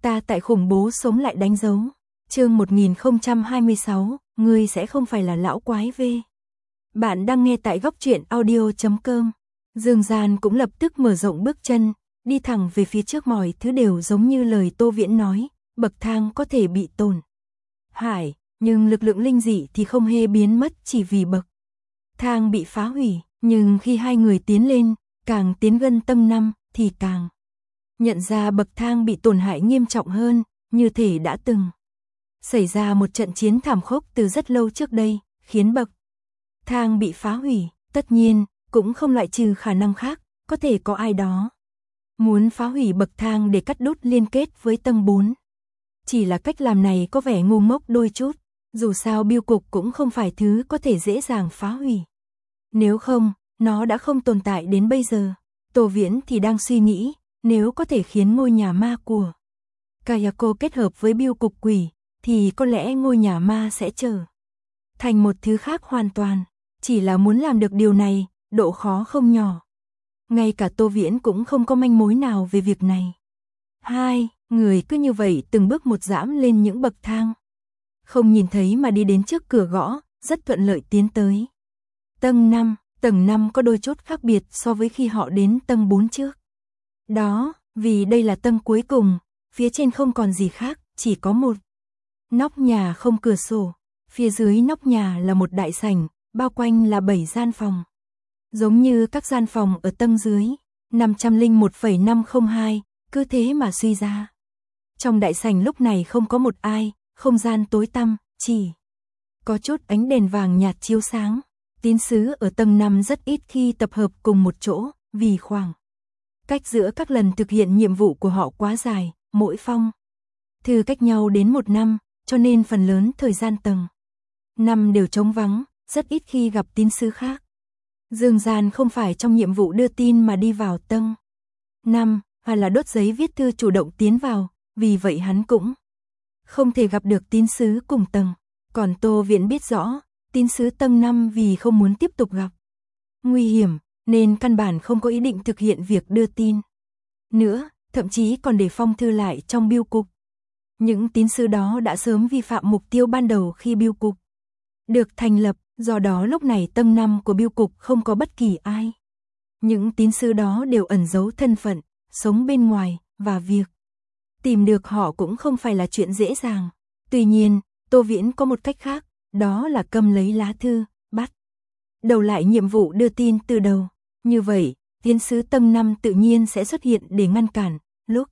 Ta tại khủng bố sống lại đánh dấu. Chương 1026, ngươi sẽ không phải là lão quái V. Bạn đang nghe tại góc truyện audio.com. Dương Gian cũng lập tức mở rộng bước chân, đi thẳng về phía trước, mọi thứ đều giống như lời Tô Viễn nói, bậc thang có thể bị tổn hại, nhưng lực lượng linh dị thì không hề biến mất chỉ vì bậc thang bị phá hủy, nhưng khi hai người tiến lên, càng tiến gần tầng 5 thì càng nhận ra bậc thang bị tổn hại nghiêm trọng hơn, như thể đã từng xảy ra một trận chiến thảm khốc từ rất lâu trước đây, khiến bậc thang bị phá hủy. Tất nhiên, cũng không loại trừ khả năng khác, có thể có ai đó muốn phá hủy bậc thang để cắt đứt liên kết với tầng 4. Chỉ là cách làm này có vẻ ngu ngốc đôi chút, dù sao bưu cục cũng không phải thứ có thể dễ dàng phá hủy. Nếu không, nó đã không tồn tại đến bây giờ. Tô Viễn thì đang suy nghĩ, nếu có thể khiến ngôi nhà ma của Kayako kết hợp với bưu cục quỷ, thì có lẽ ngôi nhà ma sẽ trở thành một thứ khác hoàn toàn. Chỉ là muốn làm được điều này, độ khó không nhỏ. Ngay cả Tô Viễn cũng không có manh mối nào về việc này. Hai người cứ như vậy từng bước một dẫm lên những bậc thang. Không nhìn thấy mà đi đến trước cửa gõ, rất thuận lợi tiến tới tầng 5. Tầng 5 có đôi chút khác biệt so với khi họ đến tầng 4 trước. Đó, vì đây là tầng cuối cùng, phía trên không còn gì khác, chỉ có một nóc nhà không cửa sổ. Phía dưới nóc nhà là một đại sảnh, bao quanh là 7 gian phòng. Giống như các gian phòng ở tầng dưới, 501,502, cứ thế mà suy ra. Trong đại sảnh lúc này không có một ai, không gian tối tăm, chỉ có chút ánh đèn vàng nhạt chiếu sáng. Tín sứ ở tầng 5 rất ít khi tập hợp cùng một chỗ, vì khoảng cách giữa các lần thực hiện nhiệm vụ của họ quá dài, mỗi phong thư cách nhau đến 1 năm, cho nên phần lớn thời gian tầng 5 đều trống vắng, rất ít khi gặp tín sứ khác. Dương Gian không phải trong nhiệm vụ đưa tin mà đi vào tầng 5, hay là đốt giấy viết thư chủ động tiến vào, vì vậy hắn cũng không thể gặp được tín sứ cùng tầng. Còn Tô Viễn biết rõ, tín sứ tầng 5 vì không muốn tiếp tục gặp nguy hiểm, nên căn bản không có ý định thực hiện việc đưa tin nữa, thậm chí còn để phong thư lại trong bưu cục. Những tín sứ đó đã sớm vi phạm mục tiêu ban đầu khi bưu cục được thành lập, do đó lúc này tầng 5 của bưu cục không có bất kỳ ai. Những tín sứ đó đều ẩn giấu thân phận, sống bên ngoài, và việc tìm được họ cũng không phải là chuyện dễ dàng. Tuy nhiên, Tô Viễn có một cách khác, đó là cầm lấy lá thư, bắt đầu lại nhiệm vụ đưa tin từ đầu. Như vậy, tín sứ tầng 5 tự nhiên sẽ xuất hiện để ngăn cản, lúc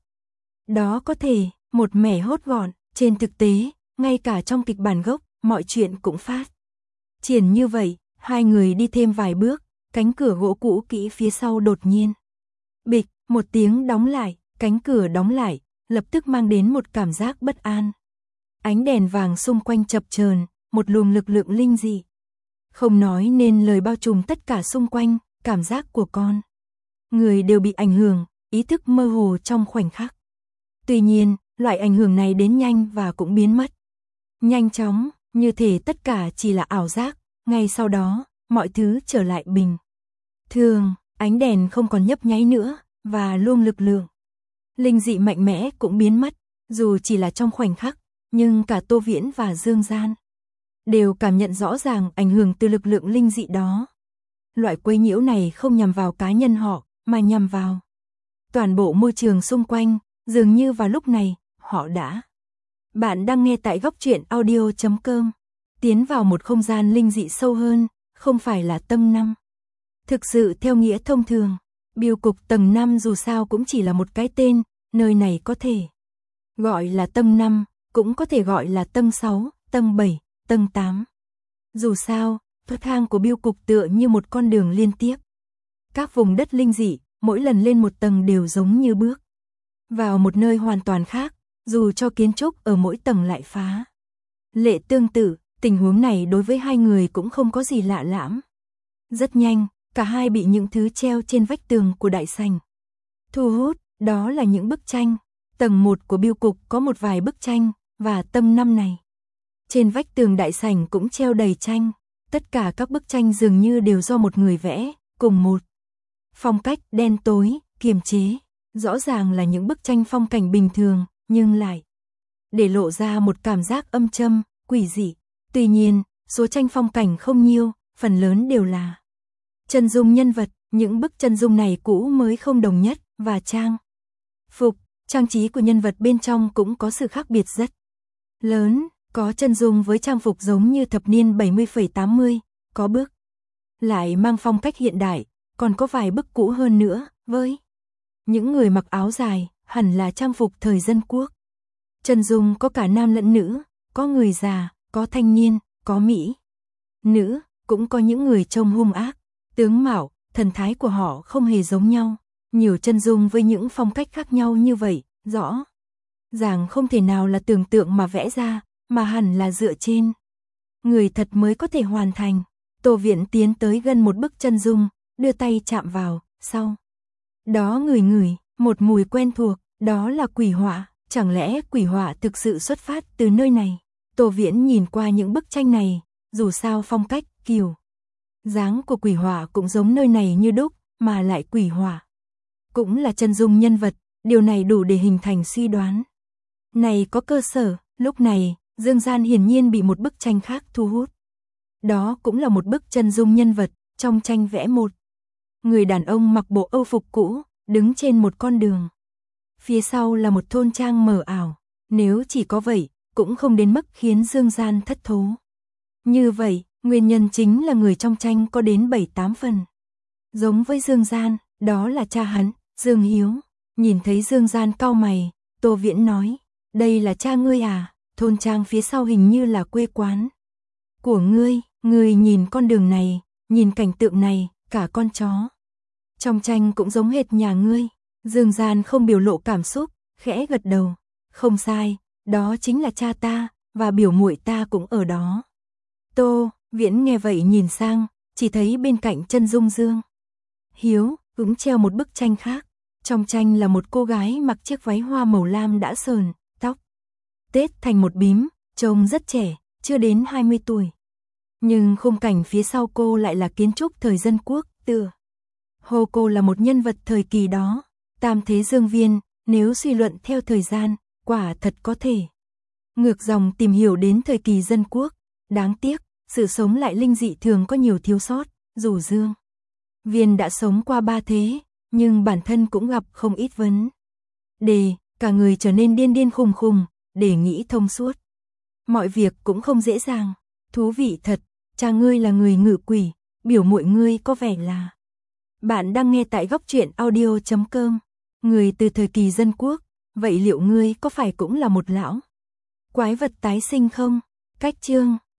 đó có thể một mẻ hốt gọn. Trên thực tế, ngay cả trong kịch bản gốc, mọi chuyện cũng phát triển như vậy. Hai người đi thêm vài bước, cánh cửa gỗ cũ kỹ phía sau đột nhiên bịch một tiếng đóng lại. Cánh cửa đóng lại, lập tức mang đến một cảm giác bất an. Ánh đèn vàng xung quanh chập chờn, một luồng lực lượng linh dị không nói nên lời bao trùm tất cả xung quanh. Cảm giác của con người đều bị ảnh hưởng, ý thức mơ hồ trong khoảnh khắc. Tuy nhiên, loại ảnh hưởng này đến nhanh và cũng biến mất nhanh chóng, như thể tất cả chỉ là ảo giác. Ngay sau đó, mọi thứ trở lại bình thường, ánh đèn không còn nhấp nháy nữa, và luồng lực lượng linh dị mạnh mẽ cũng biến mất. Dù chỉ là trong khoảnh khắc, nhưng cả Tô Viễn và Dương Gian đều cảm nhận rõ ràng ảnh hưởng từ lực lượng linh dị đó. Loại quấy nhiễu này không nhằm vào cá nhân họ, mà nhằm vào toàn bộ môi trường xung quanh. Dường như vào lúc này, họ đã. Bạn đang nghe tại góc truyện audio.com. Tiến vào một không gian linh dị sâu hơn, không phải là tầng 5. Thực sự theo nghĩa thông thường, bưu cục tầng 5 dù sao cũng chỉ là một cái tên, nơi này có thể gọi là tầng 5, cũng có thể gọi là tầng 6, tầng 7, tầng 8. Dù sao, bậc thang của bưu cục tựa như một con đường liên tiếp. Các vùng đất linh dị, mỗi lần lên một tầng đều giống như bước vào một nơi hoàn toàn khác, dù cho kiến trúc ở mỗi tầng lại phá lệ tương tự. Tình huống này đối với hai người cũng không có gì lạ lẫm. Rất nhanh, cả hai bị những thứ treo trên vách tường của đại sảnh thu hút, đó là những bức tranh. Tầng 1 của bưu cục có một vài bức tranh, và tầng 5 này, trên vách tường đại sảnh cũng treo đầy tranh. Tất cả các bức tranh dường như đều do một người vẽ, cùng một phong cách đen tối, kiềm chế. Rõ ràng là những bức tranh phong cảnh bình thường, nhưng lại để lộ ra một cảm giác âm châm, quỷ dị. Tuy nhiên, số tranh phong cảnh không nhiều, phần lớn đều là chân dung nhân vật, những bức chân dung này cũ mới không đồng nhất, và trang phục, trang trí của nhân vật bên trong cũng có sự khác biệt rất lớn, có chân dung với trang phục giống như thập niên 70-80, có bức lại mang phong cách hiện đại, còn có vài bức cũ hơn nữa, với những người mặc áo dài, hẳn là trang phục thời dân quốc. Chân dung có cả nam lẫn nữ, có người già, có thanh niên, có mỹ nữ, cũng có những người trông hung ác, tướng mạo, thần thái của họ không hề giống nhau. Nhiều chân dung với những phong cách khác nhau như vậy, rõ ràng không thể nào là tưởng tượng mà vẽ ra, mà hẳn là dựa trên người thật mới có thể hoàn thành. Tô Viễn tiến tới gần một bức chân dung, đưa tay chạm vào, sau đó ngửi một mùi quen thuộc, đó là quỷ họa. Chẳng lẽ quỷ họa thực sự xuất phát từ nơi này? Tô Viễn nhìn qua những bức tranh này, dù sao phong cách, kiểu dáng của quỷ họa cũng giống nơi này như đúc, mà lại quỷ họa cũng là chân dung nhân vật, điều này đủ để hình thành suy đoán này có cơ sở. Lúc này, Dương Gian hiển nhiên bị một bức tranh khác thu hút. Đó cũng là một bức chân dung nhân vật, trong tranh vẽ một người đàn ông mặc bộ âu phục cũ, đứng trên một con đường. Phía sau là một thôn trang mờ ảo, nếu chỉ có vậy, cũng không đến mức khiến Dương Gian thất thố. Như vậy, nguyên nhân chính là người trong tranh có đến 7-8 phần giống với Dương Gian, đó là cha hắn, Dương Hiếu. Nhìn thấy Dương Gian cau mày, Tô Viễn nói, đây là cha ngươi à? Thôn trang phía sau hình như là quê quán của ngươi. Ngươi nhìn con đường này, nhìn cảnh tượng này, cả con chó trong tranh cũng giống hệt nhà ngươi. Dương Gian không biểu lộ cảm xúc, khẽ gật đầu, không sai, đó chính là cha ta, và biểu muội ta cũng ở đó. Tô Viễn nghe vậy nhìn sang, chỉ thấy bên cạnh chân dung Dương Hiếu cũng treo một bức tranh khác. Trong tranh là một cô gái mặc chiếc váy hoa màu lam đã sờn tóc tết thành một bím, trông rất trẻ, chưa đến 20 tuổi. Nhưng khung cảnh phía sau cô lại là kiến trúc thời dân quốc, tựa hồ cô là một nhân vật thời kỳ đó. Tam thế Dương Viên, nếu suy luận theo thời gian, quả thật có thể ngược dòng tìm hiểu đến thời kỳ dân quốc. Đáng tiếc, sự sống lại linh dị thường có nhiều thiếu sót, dù Dương Viên đã sống qua 3 thế, nhưng bản thân cũng gặp không ít vấn đề, cả người trở nên điên khùng, để nghĩ thông suốt. Mọi việc cũng không dễ dàng. Thú vị thật, cha ngươi là người ngự quỷ, biểu muội ngươi có vẻ là. Bạn đang nghe tại Góc Truyện Audio.com. Người từ thời kỳ dân quốc, vậy liệu ngươi có phải cũng là một lão quái vật tái sinh không? Cách chương